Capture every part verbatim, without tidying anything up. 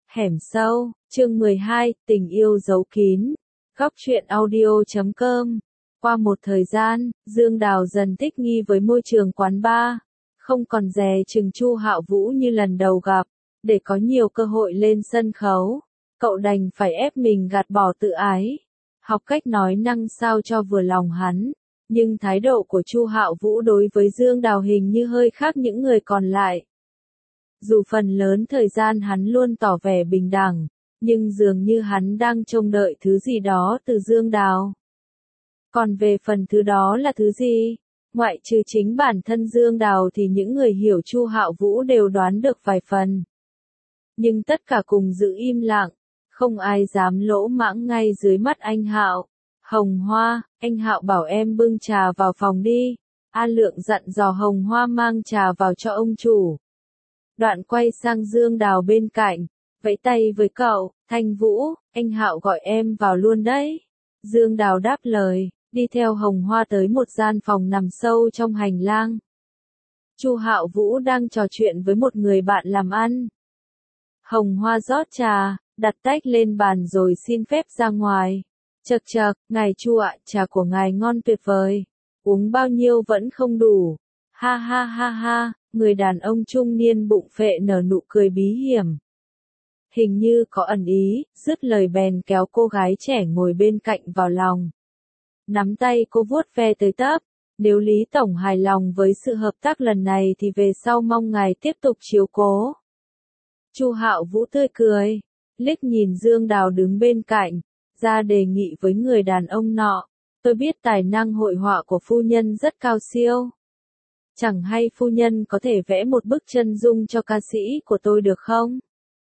Hẻm sâu, chương mười hai, tình yêu giấu kín. Góc truyện audio chấm com. Qua một thời gian, Dương Đào dần thích nghi với môi trường quán bar, không còn dè chừng Chu Hạo Vũ như lần đầu gặp. Để có nhiều cơ hội lên sân khấu, cậu đành phải ép mình gạt bỏ tự ái, học cách nói năng sao cho vừa lòng hắn. Nhưng thái độ của Chu Hạo Vũ đối với Dương Đào hình như hơi khác những người còn lại. Dù phần lớn thời gian hắn luôn tỏ vẻ bình đẳng, nhưng dường như hắn đang trông đợi thứ gì đó từ Dương Đào. Còn về phần thứ đó là thứ gì, ngoại trừ chính bản thân Dương Đào thì những người hiểu Chu Hạo Vũ đều đoán được vài phần. Nhưng tất cả cùng giữ im lặng, không ai dám lỗ mãng ngay dưới mắt anh Hạo. Hồng Hoa, anh Hạo bảo em bưng trà vào phòng đi. A Lượng dặn dò Hồng Hoa mang trà vào cho ông chủ. Đoạn quay sang Dương Đào bên cạnh, vẫy tay với cậu, Thanh Vũ, anh Hạo gọi em vào luôn đấy. Dương Đào đáp lời, đi theo Hồng Hoa tới một gian phòng nằm sâu trong hành lang. Chu Hạo Vũ đang trò chuyện với một người bạn làm ăn. Hồng Hoa rót trà, đặt tách lên bàn rồi xin phép ra ngoài. Chậc chậc, ngài Chu ạ, trà của ngài ngon tuyệt vời. Uống bao nhiêu vẫn không đủ. Ha ha ha ha, người đàn ông trung niên bụng phệ nở nụ cười bí hiểm. Hình như có ẩn ý, dứt lời bèn kéo cô gái trẻ ngồi bên cạnh vào lòng. Nắm tay cô vuốt ve tới tấp. Nếu Lý Tổng hài lòng với sự hợp tác lần này thì về sau mong ngài tiếp tục chiếu cố. Chu Hạo Vũ tươi cười, liếc nhìn Dương Đào đứng bên cạnh, ra đề nghị với người đàn ông nọ. Tôi biết tài năng hội họa của phu nhân rất cao siêu. Chẳng hay phu nhân có thể vẽ một bức chân dung cho ca sĩ của tôi được không?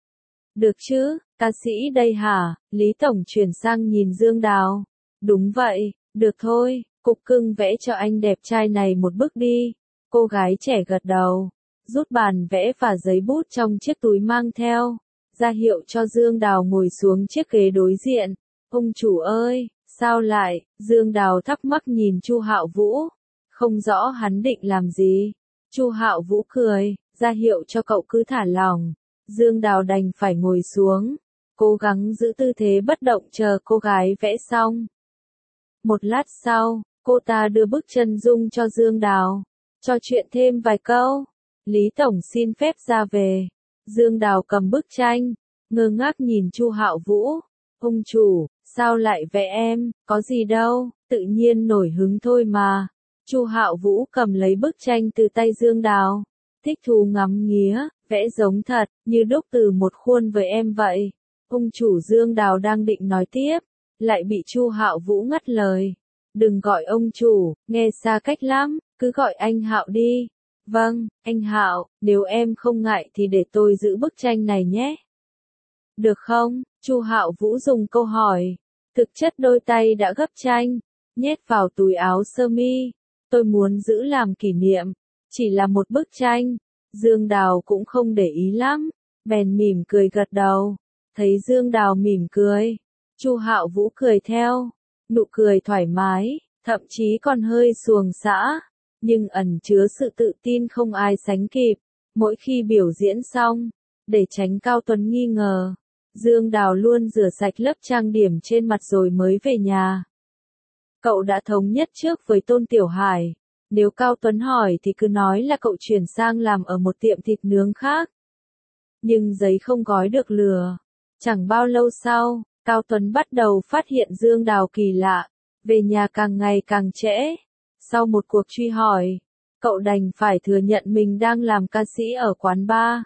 Được chứ, ca sĩ đây hả? Lý Tổng chuyển sang nhìn Dương Đào. Đúng vậy, được thôi, cục cưng vẽ cho anh đẹp trai này một bức đi. Cô gái trẻ gật đầu, rút bàn vẽ và giấy bút trong chiếc túi mang theo, ra hiệu cho Dương Đào ngồi xuống chiếc ghế đối diện. Ông chủ ơi, sao lại? Dương Đào thắc mắc nhìn Chu Hạo Vũ, không rõ hắn định làm gì. Chu Hạo Vũ cười, ra hiệu cho cậu cứ thả lỏng. Dương Đào đành phải ngồi xuống, cố gắng giữ tư thế bất động chờ cô gái vẽ xong. Một lát sau, cô ta đưa bức chân dung cho Dương Đào, trò chuyện thêm vài câu. Lý Tổng xin phép ra về. Dương Đào cầm bức tranh, ngơ ngác nhìn Chu Hạo Vũ. Ông chủ, sao lại vẽ em? Có gì đâu, tự nhiên nổi hứng thôi mà. Chu Hạo Vũ cầm lấy bức tranh từ tay Dương Đào, thích thú ngắm nghía, vẽ giống thật, như đúc từ một khuôn với em vậy. Ông chủ Dương Đào đang định nói tiếp, lại bị Chu Hạo Vũ ngắt lời. Đừng gọi ông chủ, nghe xa cách lắm, cứ gọi anh Hạo đi. Vâng, anh Hạo, nếu em không ngại thì để tôi giữ bức tranh này nhé. Được không? Chu Hạo Vũ dùng câu hỏi. Thực chất đôi tay đã gấp tranh, nhét vào túi áo sơ mi. Tôi muốn giữ làm kỷ niệm, chỉ là một bức tranh. Dương Đào cũng không để ý lắm, bèn mỉm cười gật đầu. Thấy Dương Đào mỉm cười, Chu Hạo Vũ cười theo, nụ cười thoải mái, thậm chí còn hơi xuồng xã, nhưng ẩn chứa sự tự tin không ai sánh kịp. Mỗi khi biểu diễn xong, để tránh Cao Tuấn nghi ngờ, Dương Đào luôn rửa sạch lớp trang điểm trên mặt rồi mới về nhà. Cậu đã thống nhất trước với Tôn Tiểu Hải, nếu Cao Tuấn hỏi thì cứ nói là cậu chuyển sang làm ở một tiệm thịt nướng khác. Nhưng giấy không gói được lửa. Chẳng bao lâu sau, Cao Tuấn bắt đầu phát hiện Dương Đào kỳ lạ, về nhà càng ngày càng trễ. Sau một cuộc truy hỏi, cậu đành phải thừa nhận mình đang làm ca sĩ ở quán bar.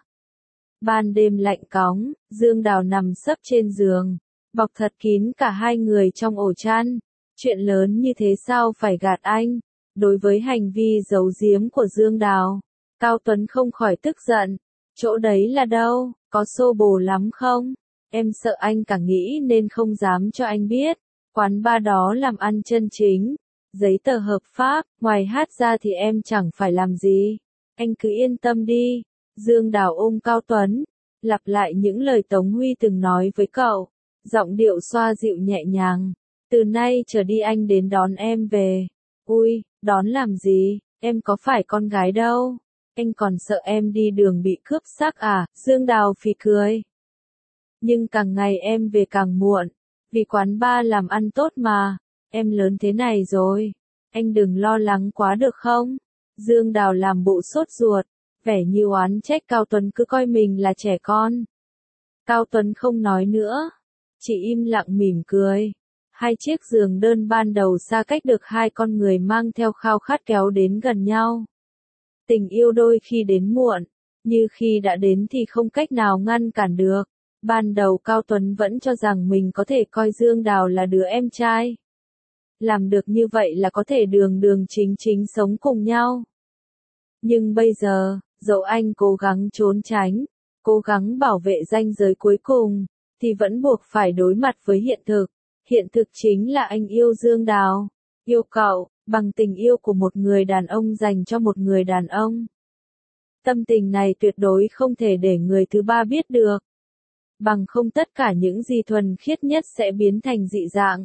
Ban đêm lạnh cóng, Dương Đào nằm sấp trên giường, bọc thật kín cả hai người trong ổ chăn. Chuyện lớn như thế sao phải gạt anh? Đối với hành vi giấu giếm của Dương Đào, Cao Tuấn không khỏi tức giận. Chỗ đấy là đâu? Có xô bồ lắm không? Em sợ anh cả nghĩ nên không dám cho anh biết. Quán bar đó làm ăn chân chính, giấy tờ hợp pháp, ngoài hát ra thì em chẳng phải làm gì. Anh cứ yên tâm đi. Dương Đào ôm Cao Tuấn, lặp lại những lời Tống Huy từng nói với cậu, giọng điệu xoa dịu nhẹ nhàng. Từ nay trở đi anh đến đón em về. Ui, đón làm gì, em có phải con gái đâu. Anh còn sợ em đi đường bị cướp xác à? Dương Đào phì cười. Nhưng càng ngày em về càng muộn, vì quán bar làm ăn tốt mà, em lớn thế này rồi, anh đừng lo lắng quá được không? Dương Đào làm bộ sốt ruột, vẻ như oán trách Cao Tuấn cứ coi mình là trẻ con. Cao Tuấn không nói nữa, chỉ im lặng mỉm cười. Hai chiếc giường đơn ban đầu xa cách được hai con người mang theo khao khát kéo đến gần nhau. Tình yêu đôi khi đến muộn, như khi đã đến thì không cách nào ngăn cản được. Ban đầu Cao Tuấn vẫn cho rằng mình có thể coi Dương Đào là đứa em trai. Làm được như vậy là có thể đường đường chính chính sống cùng nhau. Nhưng bây giờ, dẫu anh cố gắng trốn tránh, cố gắng bảo vệ ranh giới cuối cùng, thì vẫn buộc phải đối mặt với hiện thực. Hiện thực chính là anh yêu Dương Đào, yêu cậu, bằng tình yêu của một người đàn ông dành cho một người đàn ông. Tâm tình này tuyệt đối không thể để người thứ ba biết được. Bằng không tất cả những gì thuần khiết nhất sẽ biến thành dị dạng.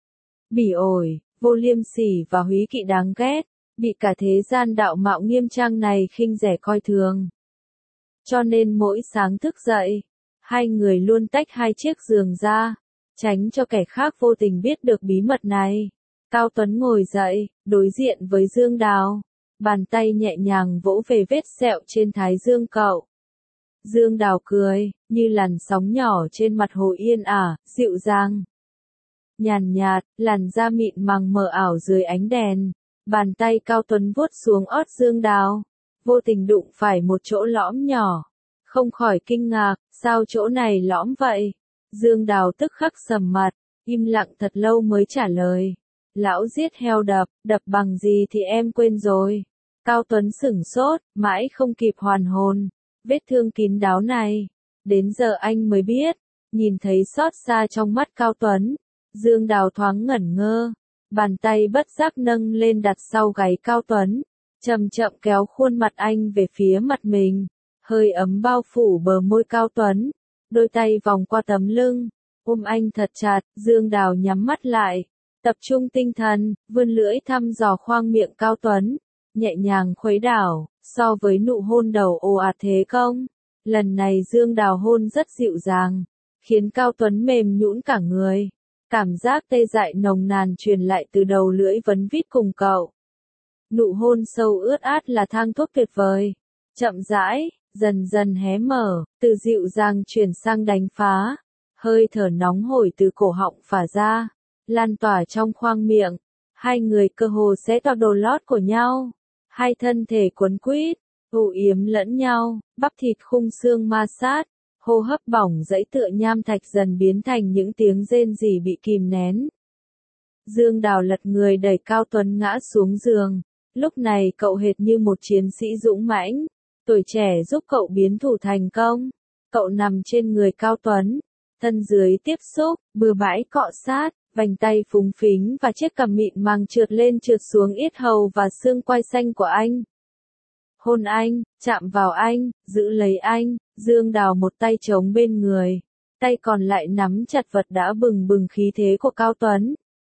Bỉ ổi, vô liêm sỉ và húy kỵ đáng ghét, bị cả thế gian đạo mạo nghiêm trang này khinh rẻ coi thường. Cho nên mỗi sáng thức dậy, hai người luôn tách hai chiếc giường ra, tránh cho kẻ khác vô tình biết được bí mật này. Cao Tuấn ngồi dậy, đối diện với Dương Đào, bàn tay nhẹ nhàng vỗ về vết sẹo trên thái dương cậu. Dương Đào cười, như làn sóng nhỏ trên mặt hồ yên ả, dịu dàng. Nhàn nhạt, làn da mịn màng mờ ảo dưới ánh đèn, bàn tay Cao Tuấn vuốt xuống ót Dương Đào, vô tình đụng phải một chỗ lõm nhỏ. Không khỏi kinh ngạc, sao chỗ này lõm vậy? Dương Đào tức khắc sầm mặt, im lặng thật lâu mới trả lời. Lão giết heo đập, đập bằng gì thì em quên rồi. Cao Tuấn sửng sốt, mãi không kịp hoàn hồn. Vết thương kín đáo này, đến giờ anh mới biết. Nhìn thấy xót xa trong mắt Cao Tuấn, Dương Đào thoáng ngẩn ngơ. Bàn tay bất giác nâng lên đặt sau gáy Cao Tuấn, chậm chậm kéo khuôn mặt anh về phía mặt mình. Hơi ấm bao phủ bờ môi Cao Tuấn, đôi tay vòng qua tấm lưng, ôm anh thật chặt. Dương Đào nhắm mắt lại, tập trung tinh thần, vươn lưỡi thăm dò khoang miệng Cao Tuấn, nhẹ nhàng khuấy đảo. So với nụ hôn đầu ồ ạt thế công, lần này Dương Đào hôn rất dịu dàng, khiến Cao Tuấn mềm nhũn cả người. Cảm giác tê dại nồng nàn truyền lại từ đầu lưỡi vấn vít cùng cậu. Nụ hôn sâu ướt át là thang thuốc tuyệt vời. Chậm rãi, dần dần hé mở, từ dịu dàng chuyển sang đánh phá. Hơi thở nóng hổi từ cổ họng phả ra, lan tỏa trong khoang miệng. Hai người cơ hồ sẽ toạc đồ lót của nhau. Hai thân thể quấn quýt, ù yếm lẫn nhau, bắp thịt khung xương ma sát, hô hấp bỏng rẫy tựa nham thạch dần biến thành những tiếng rên rỉ bị kìm nén. Dương Đào lật người đẩy Cao Tuấn ngã xuống giường, lúc này cậu hệt như một chiến sĩ dũng mãnh, tuổi trẻ giúp cậu biến thủ thành công. Cậu nằm trên người Cao Tuấn, thân dưới tiếp xúc, bừa bãi cọ sát. Vành tay phúng phính và chiếc cằm mịn màng trượt lên trượt xuống yết hầu và xương quai xanh của anh. Hôn anh, chạm vào anh, giữ lấy anh. Dương Đào một tay chống bên người, tay còn lại nắm chặt vật đã bừng bừng khí thế của Cao Tuấn.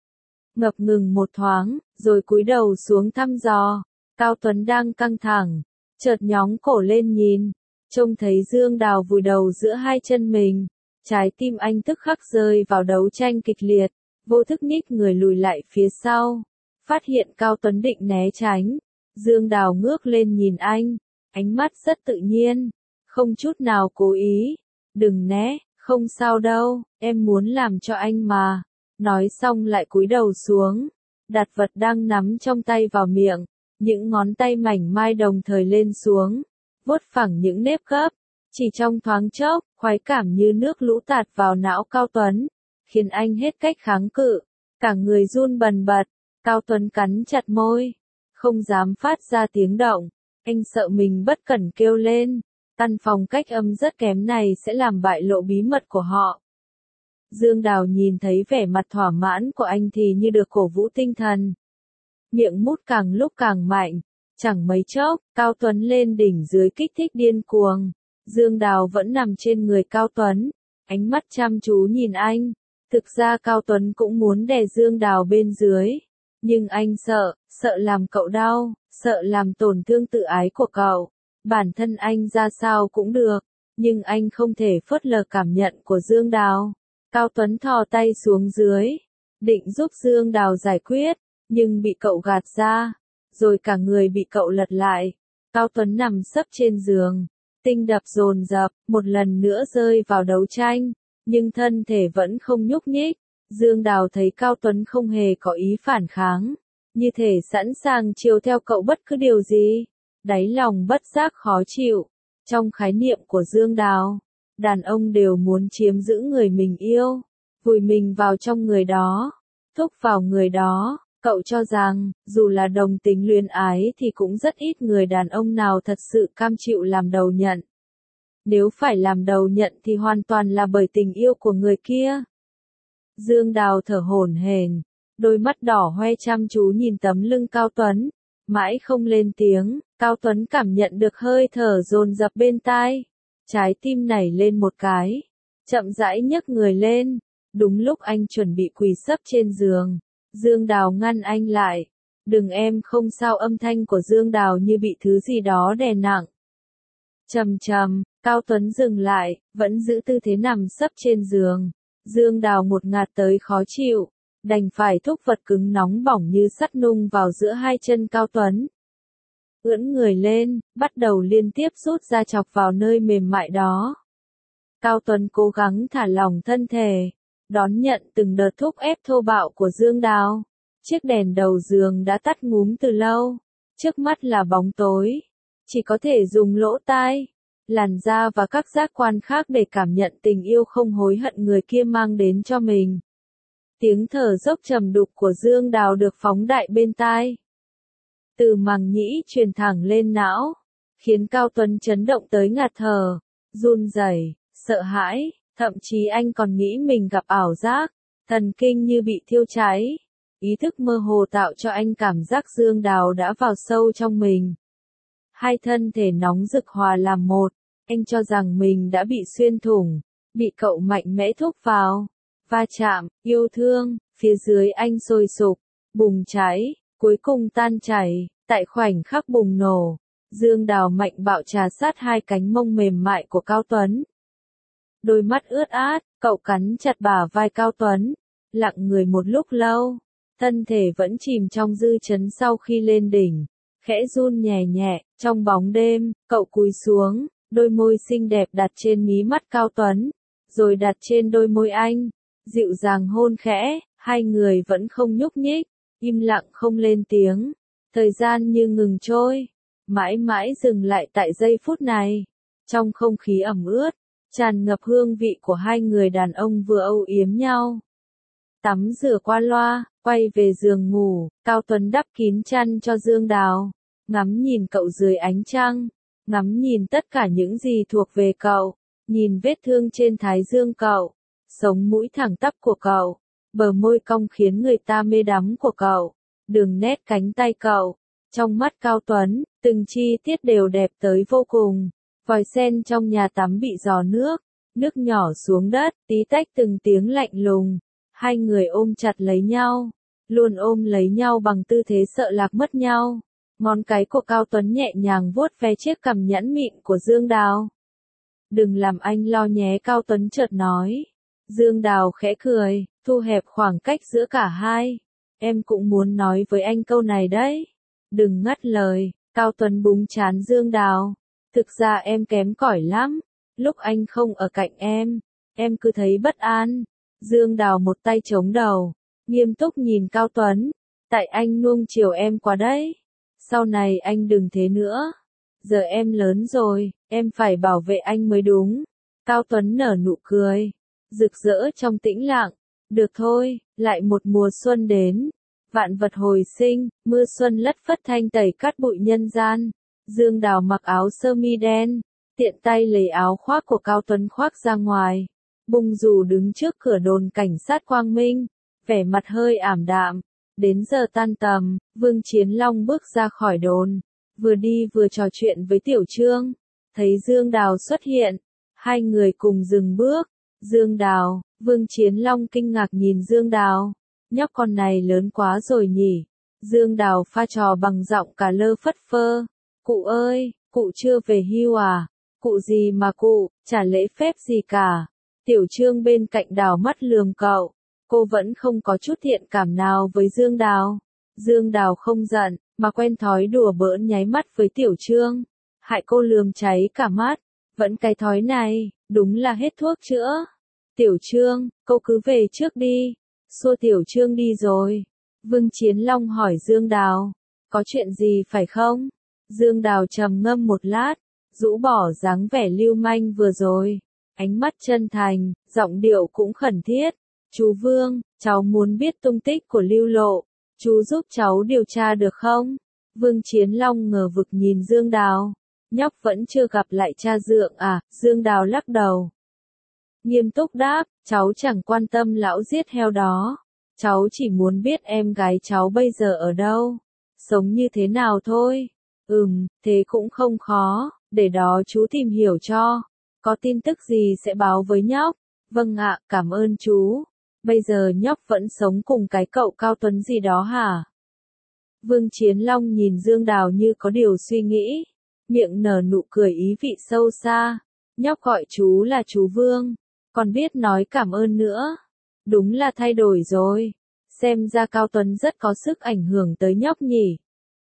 Ngập ngừng một thoáng, rồi cúi đầu xuống thăm dò. Cao Tuấn đang căng thẳng, chợt nhóng cổ lên nhìn, trông thấy Dương Đào vùi đầu giữa hai chân mình. Trái tim anh tức khắc rơi vào đấu tranh kịch liệt. Vô thức nhích người lùi lại phía sau, phát hiện Cao Tuấn định né tránh. Dương Đào ngước lên nhìn anh, ánh mắt rất tự nhiên, không chút nào cố ý. Đừng né, không sao đâu, em muốn làm cho anh mà. Nói xong lại cúi đầu xuống, đặt vật đang nắm trong tay vào miệng, những ngón tay mảnh mai đồng thời lên xuống, vuốt phẳng những nếp gấp. Chỉ trong thoáng chốc, khoái cảm như nước lũ tạt vào não Cao Tuấn, khiến anh hết cách kháng cự, cả người run bần bật. Cao Tuấn cắn chặt môi, không dám phát ra tiếng động, anh sợ mình bất cẩn kêu lên, căn phòng cách âm rất kém này sẽ làm bại lộ bí mật của họ. Dương Đào nhìn thấy vẻ mặt thỏa mãn của anh thì như được cổ vũ tinh thần. Miệng mút càng lúc càng mạnh, chẳng mấy chốc, Cao Tuấn lên đỉnh dưới kích thích điên cuồng. Dương Đào vẫn nằm trên người Cao Tuấn, ánh mắt chăm chú nhìn anh. Thực ra Cao Tuấn cũng muốn đè Dương Đào bên dưới, nhưng anh sợ, sợ làm cậu đau, sợ làm tổn thương tự ái của cậu. Bản thân anh ra sao cũng được, nhưng anh không thể phớt lờ cảm nhận của Dương Đào. Cao Tuấn thò tay xuống dưới, định giúp Dương Đào giải quyết, nhưng bị cậu gạt ra, rồi cả người bị cậu lật lại. Cao Tuấn nằm sấp trên giường, tim đập dồn dập, một lần nữa rơi vào đấu tranh, nhưng thân thể vẫn không nhúc nhích. Dương Đào thấy Cao Tuấn không hề có ý phản kháng, như thể sẵn sàng chiều theo cậu bất cứ điều gì. Đáy lòng bất giác khó chịu. Trong khái niệm của Dương Đào, đàn ông đều muốn chiếm giữ người mình yêu, vùi mình vào trong người đó, thúc vào người đó. Cậu cho rằng, dù là đồng tính luyến ái thì cũng rất ít người đàn ông nào thật sự cam chịu làm đầu nhận. Nếu phải làm đầu nhận thì hoàn toàn là bởi tình yêu của người kia. Dương Đào thở hổn hển, đôi mắt đỏ hoe chăm chú nhìn tấm lưng Cao Tuấn, mãi không lên tiếng. Cao Tuấn cảm nhận được hơi thở dồn dập bên tai, trái tim nảy lên một cái, chậm rãi nhấc người lên. Đúng lúc anh chuẩn bị quỳ sấp trên giường, Dương Đào ngăn anh lại. Đừng, em không sao. Âm thanh của Dương Đào như bị thứ gì đó đè nặng. Trầm trầm, Cao Tuấn dừng lại, vẫn giữ tư thế nằm sấp trên giường. Dương Đào một ngạt tới khó chịu, đành phải thúc vật cứng nóng bỏng như sắt nung vào giữa hai chân Cao Tuấn. Ưỡn người lên, bắt đầu liên tiếp rút ra chọc vào nơi mềm mại đó. Cao Tuấn cố gắng thả lỏng thân thể, đón nhận từng đợt thúc ép thô bạo của Dương Đào. Chiếc đèn đầu giường đã tắt ngúm từ lâu, trước mắt là bóng tối, chỉ có thể dùng lỗ tai, làn da và các giác quan khác để cảm nhận tình yêu không hối hận người kia mang đến cho mình. Tiếng thở dốc trầm đục của Dương Đào được phóng đại bên tai, từ màng nhĩ truyền thẳng lên não, khiến Cao Tuấn chấn động tới ngạt thở, run rẩy, sợ hãi, thậm chí anh còn nghĩ mình gặp ảo giác, thần kinh như bị thiêu cháy. Ý thức mơ hồ tạo cho anh cảm giác Dương Đào đã vào sâu trong mình. Hai thân thể nóng rực hòa làm một, anh cho rằng mình đã bị xuyên thủng, bị cậu mạnh mẽ thúc vào, va chạm, yêu thương, phía dưới anh sôi sục, bùng cháy, cuối cùng tan chảy. Tại khoảnh khắc bùng nổ, Dương Đào mạnh bạo trà sát hai cánh mông mềm mại của Cao Tuấn. Đôi mắt ướt át, cậu cắn chặt bả vai Cao Tuấn, lặng người một lúc lâu, thân thể vẫn chìm trong dư chấn sau khi lên đỉnh, khẽ run nhẹ nhẹ. Trong bóng đêm, cậu cúi xuống, đôi môi xinh đẹp đặt trên mí mắt Cao Tuấn, rồi đặt trên đôi môi anh, dịu dàng hôn khẽ. Hai người vẫn không nhúc nhích, im lặng không lên tiếng. Thời gian như ngừng trôi, mãi mãi dừng lại tại giây phút này. Trong không khí ẩm ướt, tràn ngập hương vị của hai người đàn ông vừa âu yếm nhau. Tắm rửa qua loa, quay về giường ngủ, Cao Tuấn đắp kín chăn cho Dương Đào, ngắm nhìn cậu dưới ánh trăng, ngắm nhìn tất cả những gì thuộc về cậu, nhìn vết thương trên thái dương cậu, sống mũi thẳng tắp của cậu, bờ môi cong khiến người ta mê đắm của cậu, đường nét cánh tay cậu. Trong mắt Cao Tuấn, từng chi tiết đều đẹp tới vô cùng. Vòi sen trong nhà tắm bị rò nước, nước nhỏ xuống đất, tí tách từng tiếng lạnh lùng. Hai người ôm chặt lấy nhau, luôn ôm lấy nhau bằng tư thế sợ lạc mất nhau. Ngón cái của Cao Tuấn nhẹ nhàng vuốt ve chiếc cằm nhẵn mịn của Dương Đào. Đừng làm anh lo nhé, Cao Tuấn chợt nói. Dương Đào khẽ cười, thu hẹp khoảng cách giữa cả hai. Em cũng muốn nói với anh câu này đấy. Đừng ngắt lời. Cao Tuấn búng trán Dương Đào. Thực ra em kém cỏi lắm. Lúc anh không ở cạnh em, em cứ thấy bất an. Dương Đào một tay chống đầu, nghiêm túc nhìn Cao Tuấn. Tại anh nuông chiều em quá đấy. Sau này anh đừng thế nữa. Giờ em lớn rồi, em phải bảo vệ anh mới đúng. Cao Tuấn nở nụ cười, rực rỡ trong tĩnh lặng. Được thôi, lại một mùa xuân đến. Vạn vật hồi sinh, mưa xuân lất phất thanh tẩy cát bụi nhân gian. Dương Đào mặc áo sơ mi đen, tiện tay lấy áo khoác của Cao Tuấn khoác ra ngoài. Bung dù đứng trước cửa đồn cảnh sát Quang Minh, vẻ mặt hơi ảm đạm. Đến giờ tan tầm, Vương Chiến Long bước ra khỏi đồn, vừa đi vừa trò chuyện với Tiểu Trương. Thấy Dương Đào xuất hiện, hai người cùng dừng bước. Dương Đào, Vương Chiến Long kinh ngạc nhìn Dương Đào. Nhóc con này lớn quá rồi nhỉ. Dương Đào pha trò bằng giọng cả lơ phất phơ. Cụ ơi, cụ chưa về hưu à? Cụ gì mà cụ, chả lễ phép gì cả. Tiểu Trương bên cạnh Đào mắt lườm cậu. Cô vẫn không có chút thiện cảm nào với Dương Đào. Dương Đào không giận, mà quen thói đùa bỡn nháy mắt với Tiểu Trương. Hại cô lườm cháy cả mắt. Vẫn cái thói này, đúng là hết thuốc chữa. Tiểu Trương, cô cứ về trước đi. Xua Tiểu Trương đi rồi. Vương Chiến Long hỏi Dương Đào. Có chuyện gì phải không? Dương Đào trầm ngâm một lát, rũ bỏ dáng vẻ lưu manh vừa rồi. Ánh mắt chân thành, giọng điệu cũng khẩn thiết. Chú Vương, cháu muốn biết tung tích của Lưu Lộ. Chú giúp cháu điều tra được không? Vương Chiến Long ngờ vực nhìn Dương Đào. Nhóc vẫn chưa gặp lại cha dượng à? Dương Đào lắc đầu. Nghiêm túc đáp, cháu chẳng quan tâm lão giết heo đó. Cháu chỉ muốn biết em gái cháu bây giờ ở đâu. Sống như thế nào thôi. Ừm, thế cũng không khó, để đó chú tìm hiểu cho. Có tin tức gì sẽ báo với nhóc. Vâng ạ, cảm ơn chú. Bây giờ nhóc vẫn sống cùng cái cậu Cao Tuấn gì đó hả? Vương Chiến Long nhìn Dương Đào như có điều suy nghĩ. Miệng nở nụ cười ý vị sâu xa. Nhóc gọi chú là chú Vương. Còn biết nói cảm ơn nữa. Đúng là thay đổi rồi. Xem ra Cao Tuấn rất có sức ảnh hưởng tới nhóc nhỉ.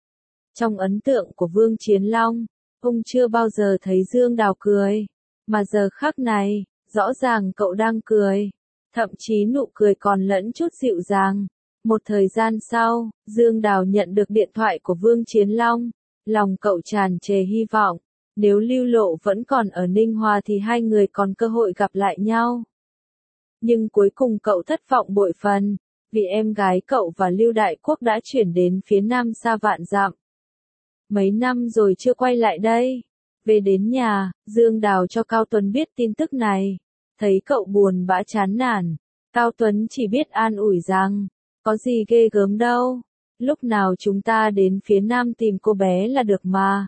Trong ấn tượng của Vương Chiến Long, ông chưa bao giờ thấy Dương Đào cười. Mà giờ khắc này, rõ ràng cậu đang cười. Thậm chí nụ cười còn lẫn chút dịu dàng. Một thời gian sau, Dương Đào nhận được điện thoại của Vương Chiến Long. Lòng cậu tràn trề hy vọng. Nếu Lưu Lộ vẫn còn ở Ninh Hòa thì hai người còn cơ hội gặp lại nhau. Nhưng cuối cùng cậu thất vọng bội phần. Vì em gái cậu và Lưu Đại Quốc đã chuyển đến phía nam xa vạn dặm. Mấy năm rồi chưa quay lại đây. Về đến nhà, Dương Đào cho Cao Tuấn biết tin tức này. Thấy cậu buồn bã chán nản. Cao Tuấn chỉ biết an ủi rằng, có gì ghê gớm đâu. Lúc nào chúng ta đến phía nam tìm cô bé là được mà.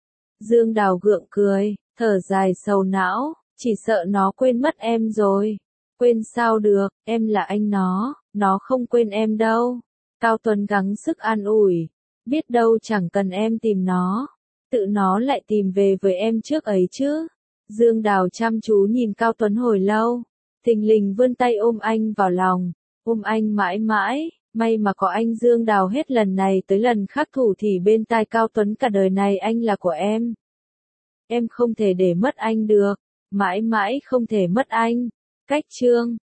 Dương Đào gượng cười, thở dài sầu não, chỉ sợ nó quên mất em rồi. Quên sao được, em là anh nó, nó không quên em đâu. Cao Tuấn gắng sức an ủi, biết đâu chẳng cần em tìm nó, tự nó lại tìm về với em trước ấy chứ. Dương Đào chăm chú nhìn Cao Tuấn hồi lâu, thình lình vươn tay ôm anh vào lòng, ôm anh mãi mãi. May mà có anh Dương Đào hết lần này tới lần khác thủ thì bên tai Cao Tuấn cả đời này anh là của em. Em không thể để mất anh được, mãi mãi không thể mất anh. Cách chương